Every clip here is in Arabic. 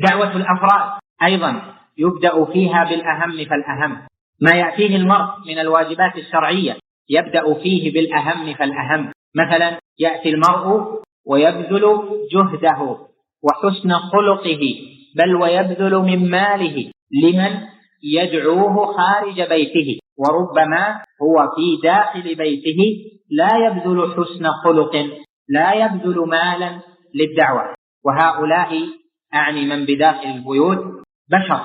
دعوة الأفراد أيضا يبدأ فيها بالأهم فالأهم، ما يأتيه المرء من الواجبات الشرعية يبدأ فيه بالأهم فالأهم. مثلا يأتي المرء ويبذل جهده وحسن خلقه بل ويبذل من ماله لمن يدعوه خارج بيته، وربما هو في داخل بيته لا يبذل حسن خلق، لا يبذل مالا للدعوة. وهؤلاء أعني من بداخل البيوت بشر،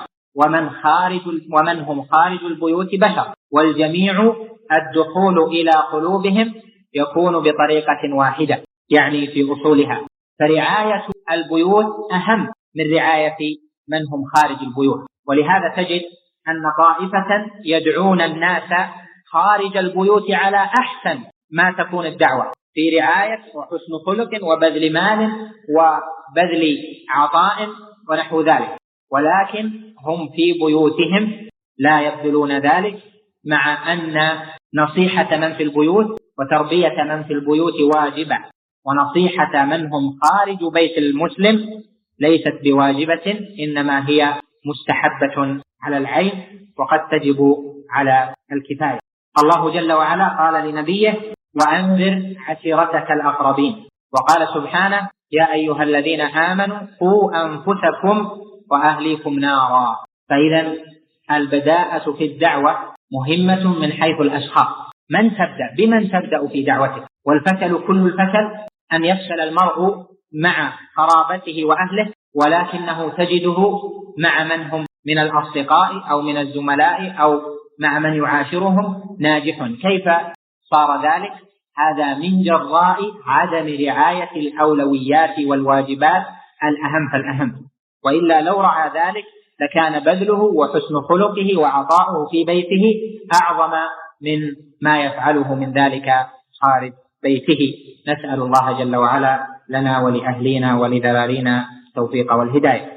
ومن هم خارج البيوت بشر، والجميع الدخول إلى قلوبهم يكون بطريقة واحدة، يعني في أصولها. فرعاية البيوت أهم من رعاية من هم خارج البيوت. ولهذا تجد أن طائفة يدعون الناس خارج البيوت على أحسن ما تكون الدعوة، في رعاية وحسن خلق وبذل مال وبذل عطاء ونحو ذلك، ولكن هم في بيوتهم لا يبذلون ذلك، مع أن نصيحة من في البيوت وتربية من في البيوت واجبة، ونصيحة من هم خارج بيت المسلم ليست بواجبة، إنما هي مستحبة على العين وقد تجب على الكفاية. الله جل وعلا قال لنبيه: وأنذر عشيرتك الأقربين. وقال سبحانه: يا أيها الذين آمنوا قوا أنفسكم وأهليكم نارا. فإذا البداءة في الدعوة مهمة من حيث الأشخاص، من تبدأ، بمن تبدأ في دعوتك. والفشل كل الفشل أن يفشل المرء مع قرابته وأهله، ولكنه تجده مع من هم من الأصدقاء أو من الزملاء أو مع من يعاشرهم ناجح. كيف صار ذلك؟ هذا من جراء عدم رعاية الأولويات والواجبات الأهم فالأهم، وإلا لو رعى ذلك لكان بذله وحسن خلقه وعطاؤه في بيته أعظم من ما يفعله من ذلك خارج بيته. نسأل الله جل وعلا لنا ولأهلنا ولذرارينا التوفيق والهداية.